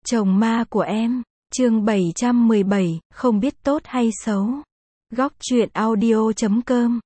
Chồng ma của em, chương 717, không biết tốt hay xấu. Góc truyện audio.com.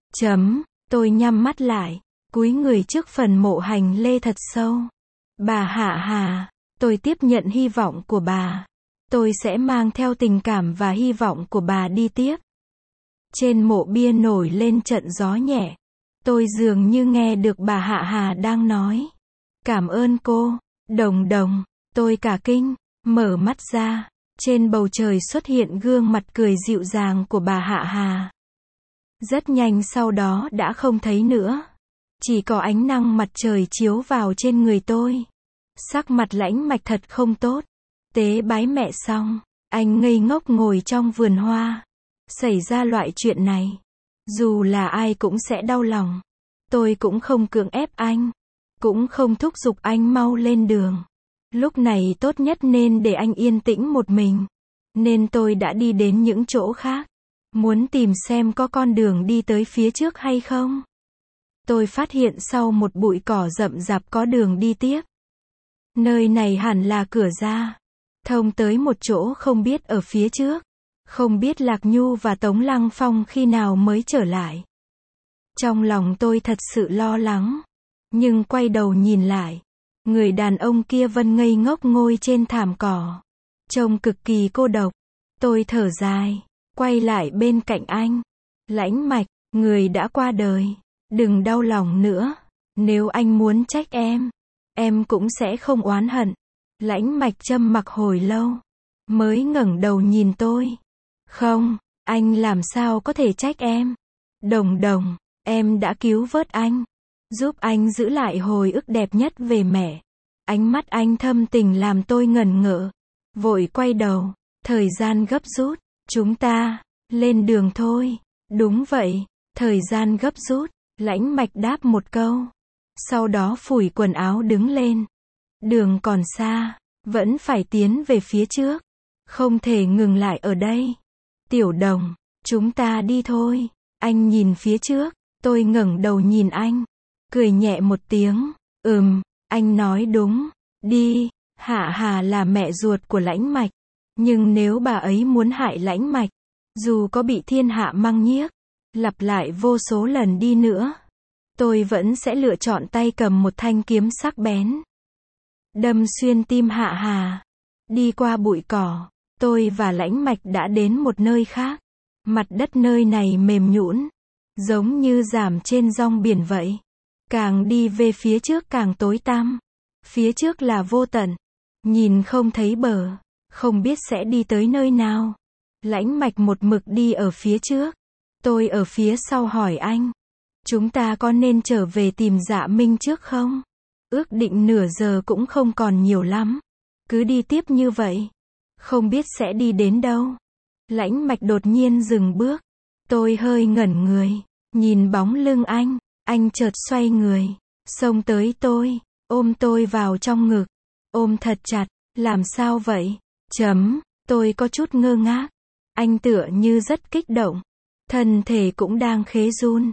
Tôi nhắm mắt lại, cúi người trước phần mộ hành lễ thật sâu. Bà Hạ Hà, tôi tiếp nhận hy vọng của bà. Tôi sẽ mang theo tình cảm và hy vọng của bà đi tiếp. Trên mộ bia nổi lên trận gió nhẹ. Tôi dường như nghe được bà Hạ Hà đang nói. Cảm ơn cô, Đồng Đồng. Tôi cả kinh, mở mắt ra. Trên bầu trời xuất hiện gương mặt cười dịu dàng của bà Hạ Hà. Rất nhanh sau đó đã không thấy nữa. Chỉ có ánh nắng mặt trời chiếu vào trên người tôi. Sắc mặt Lãnh Mạch thật không tốt. Tế bái mẹ xong, anh ngây ngốc ngồi trong vườn hoa. Xảy ra loại chuyện này, dù là ai cũng sẽ đau lòng. Tôi cũng không cưỡng ép anh, cũng không thúc giục anh mau lên đường. Lúc này tốt nhất nên để anh yên tĩnh một mình. Nên tôi đã đi đến những chỗ khác, muốn tìm xem có con đường đi tới phía trước hay không. Tôi phát hiện sau một bụi cỏ rậm rạp có đường đi tiếp. Nơi này hẳn là cửa ra, thông tới một chỗ không biết ở phía trước. Không biết Lạc Nhu và Tống Lăng Phong khi nào mới trở lại. Trong lòng tôi thật sự lo lắng. Nhưng quay đầu nhìn lại, người đàn ông kia vẫn ngây ngốc ngồi trên thảm cỏ. Trông cực kỳ cô độc. Tôi thở dài, quay lại bên cạnh anh. Lãnh Mạch, người đã qua đời. Đừng đau lòng nữa. Nếu anh muốn trách em cũng sẽ không oán hận. Lãnh Mạch trầm mặc hồi lâu, mới ngẩng đầu nhìn tôi. Không, anh làm sao có thể trách em. Đồng Đồng, em đã cứu vớt anh, giúp anh giữ lại hồi ức đẹp nhất về mẹ. Ánh mắt anh thâm tình làm tôi ngẩn ngỡ. Vội quay đầu, thời gian gấp rút, chúng ta lên đường thôi. Đúng vậy, thời gian gấp rút. Lãnh Mạch đáp một câu, sau đó phủi quần áo đứng lên. Đường còn xa, vẫn phải tiến về phía trước, không thể ngừng lại ở đây. Tiểu Đồng, chúng ta đi thôi. Anh nhìn phía trước, tôi ngẩng đầu nhìn anh, cười nhẹ một tiếng. Anh nói đúng, đi. Hạ Hà là mẹ ruột của Lãnh Mạch, nhưng nếu bà ấy muốn hại Lãnh Mạch, dù có bị thiên hạ măng nhiếc, lặp lại vô số lần đi nữa, tôi vẫn sẽ lựa chọn tay cầm một thanh kiếm sắc bén, đâm xuyên tim Hạ Hà. Đi qua bụi cỏ, tôi và Lãnh Mạch đã đến một nơi khác. Mặt đất nơi này mềm nhũn, giống như dàm trên dòng biển vậy. Càng đi về phía trước càng tối tăm. Phía trước là vô tận, nhìn không thấy bờ, không biết sẽ đi tới nơi nào. Lãnh Mạch một mực đi ở phía trước, tôi ở phía sau hỏi anh, chúng ta có nên trở về tìm Dạ Minh trước không? Ước định nửa giờ cũng không còn nhiều lắm. Cứ đi tiếp như vậy, không biết sẽ đi đến đâu. Lãnh Mạch đột nhiên dừng bước. Tôi hơi ngẩn người, nhìn bóng lưng anh chợt xoay người, xông tới tôi, ôm tôi vào trong ngực, ôm thật chặt. Làm sao vậy? Tôi có chút ngơ ngác. Anh tựa như rất kích động, thân thể cũng đang khẽ run.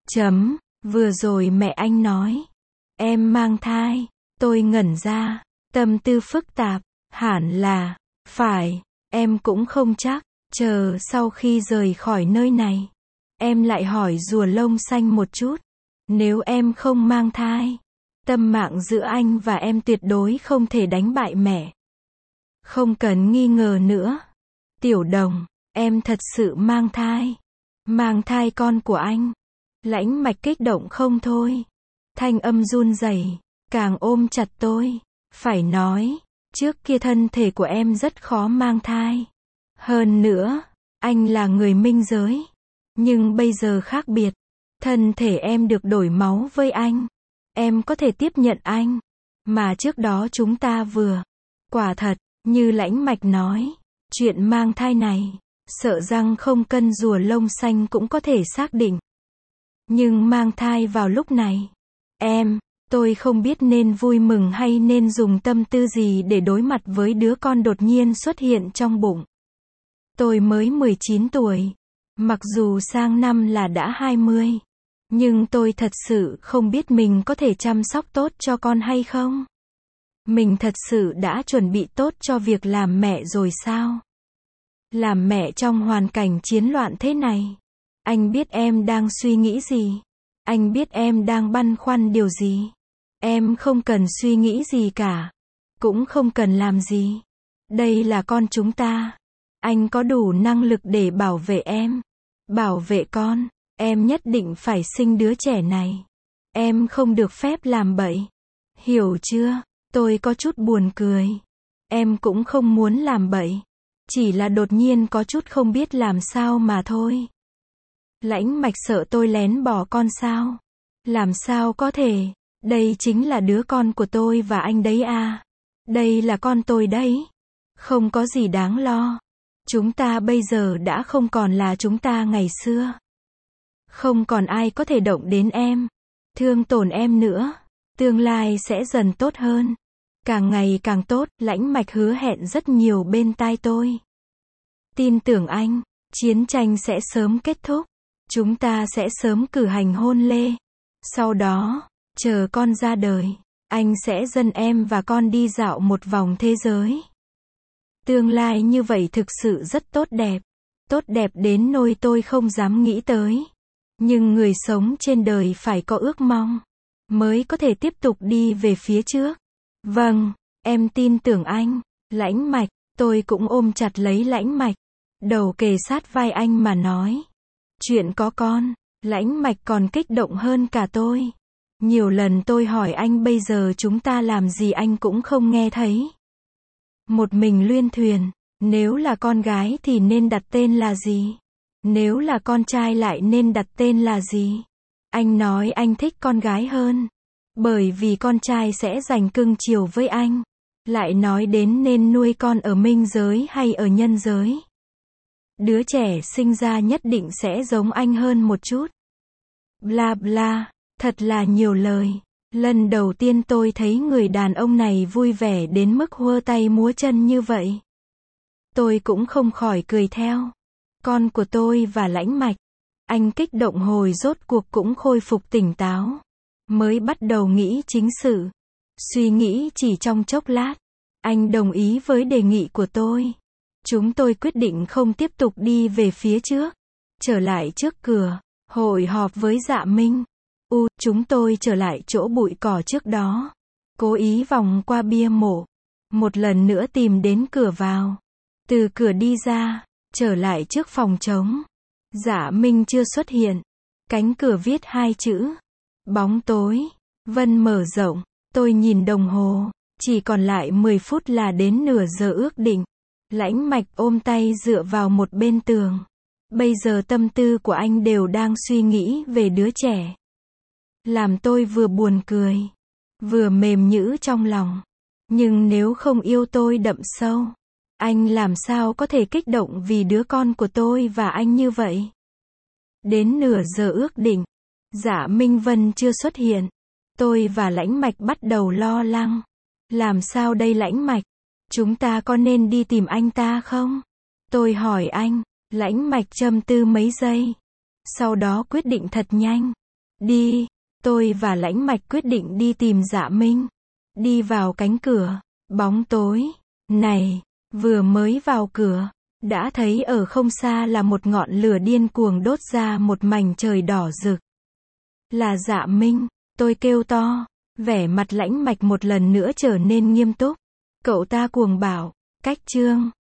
Vừa rồi mẹ anh nói, em mang thai. Tôi ngẩn ra, tâm tư phức tạp, hẳn là, phải, em cũng không chắc. Chờ sau khi rời khỏi nơi này, em lại hỏi rùa lông xanh một chút. Nếu em không mang thai, tâm mạng giữa anh và em tuyệt đối không thể đánh bại mẹ. Không cần nghi ngờ nữa. Tiểu Đồng, em thật sự mang thai. Mang thai con của anh. Lãnh Mạch kích động không thôi. Thanh âm run rẩy, càng ôm chặt tôi. Phải nói, trước kia thân thể của em rất khó mang thai. Hơn nữa, anh là người minh giới. Nhưng bây giờ khác biệt. Thân thể em được đổi máu với anh. Em có thể tiếp nhận anh. Mà trước đó chúng ta vừa. Quả thật, như Lãnh Mạch nói, chuyện mang thai này, sợ rằng không cần rùa lông xanh cũng có thể xác định. Nhưng mang thai vào lúc này, tôi không biết nên vui mừng hay nên dùng tâm tư gì để đối mặt với đứa con đột nhiên xuất hiện trong bụng. Tôi mới 19 tuổi, mặc dù sang năm là đã 20, nhưng tôi thật sự không biết mình có thể chăm sóc tốt cho con hay không. Mình thật sự đã chuẩn bị tốt cho việc làm mẹ rồi sao? Làm mẹ trong hoàn cảnh chiến loạn thế này. Anh biết em đang suy nghĩ gì. Anh biết em đang băn khoăn điều gì. Em không cần suy nghĩ gì cả. Cũng không cần làm gì. Đây là con chúng ta. Anh có đủ năng lực để bảo vệ em. Bảo vệ con. Em nhất định phải sinh đứa trẻ này. Em không được phép làm bậy. Hiểu chưa? Tôi có chút buồn cười. Em cũng không muốn làm bậy. Chỉ là đột nhiên có chút không biết làm sao mà thôi. Lãnh Mạch sợ tôi lén bỏ con sao? Làm sao có thể? Đây chính là đứa con của tôi và anh đấy à. Đây là con tôi đấy. Không có gì đáng lo. Chúng ta bây giờ đã không còn là chúng ta ngày xưa. Không còn ai có thể động đến em. Thương tổn em nữa. Tương lai sẽ dần tốt hơn. Càng ngày càng tốt, Lãnh Mạch hứa hẹn rất nhiều bên tai tôi. Tin tưởng anh, chiến tranh sẽ sớm kết thúc. Chúng ta sẽ sớm cử hành hôn lễ. Sau đó, chờ con ra đời, anh sẽ dẫn em và con đi dạo một vòng thế giới. Tương lai như vậy thực sự rất tốt đẹp. Tốt đẹp đến nỗi tôi không dám nghĩ tới. Nhưng người sống trên đời phải có ước mong, mới có thể tiếp tục đi về phía trước. Vâng, em tin tưởng anh. Lãnh Mạch, tôi cũng ôm chặt lấy Lãnh Mạch. Đầu kề sát vai anh mà nói. Chuyện có con, Lãnh Mạch còn kích động hơn cả tôi. Nhiều lần tôi hỏi anh bây giờ chúng ta làm gì anh cũng không nghe thấy. Một mình luyên thuyền, nếu là con gái thì nên đặt tên là gì? Nếu là con trai lại nên đặt tên là gì? Anh nói anh thích con gái hơn. Bởi vì con trai sẽ dành cưng chiều với anh. Lại nói đến nên nuôi con ở minh giới hay ở nhân giới. Đứa trẻ sinh ra nhất định sẽ giống anh hơn một chút. Bla bla, thật là nhiều lời. Lần đầu tiên tôi thấy người đàn ông này vui vẻ đến mức hơ tay múa chân như vậy. Tôi cũng không khỏi cười theo. Con của tôi và Lãnh Mạch. Anh kích động hồi rốt cuộc cũng khôi phục tỉnh táo. Mới bắt đầu nghĩ chính sự. Suy nghĩ chỉ trong chốc lát. Anh đồng ý với đề nghị của tôi. Chúng tôi quyết định không tiếp tục đi về phía trước. Trở lại trước cửa, hội họp với Dạ Minh. Chúng tôi trở lại chỗ bụi cỏ trước đó. Cố ý vòng qua bia mộ. Một lần nữa tìm đến cửa vào. Từ cửa đi ra, trở lại trước phòng trống. Dạ Minh chưa xuất hiện. Cánh cửa viết hai chữ. Bóng tối. Vân mở rộng. Tôi nhìn đồng hồ. Chỉ còn lại 10 phút là đến nửa giờ ước định. Lãnh Mạch ôm tay dựa vào một bên tường. Bây giờ tâm tư của anh đều đang suy nghĩ về đứa trẻ. Làm tôi vừa buồn cười, vừa mềm nhũn trong lòng. Nhưng nếu không yêu tôi đậm sâu, anh làm sao có thể kích động vì đứa con của tôi và anh như vậy? Đến nửa giờ ước định, Dạ Minh Vân chưa xuất hiện. Tôi và Lãnh Mạch bắt đầu lo lắng. Làm sao đây Lãnh Mạch? Chúng ta có nên đi tìm anh ta không? Tôi hỏi anh. Lãnh Mạch trầm tư mấy giây. Sau đó quyết định thật nhanh. Đi. Tôi và Lãnh Mạch quyết định đi tìm Dạ Minh. Đi vào cánh cửa. Bóng tối. Này. Vừa mới vào cửa. Đã thấy ở không xa là một ngọn lửa điên cuồng đốt ra một mảnh trời đỏ rực. Là Dạ Minh. Tôi kêu to. Vẻ mặt Lãnh Mạch một lần nữa trở nên nghiêm túc. Cậu ta cuồng bảo. Cách chương.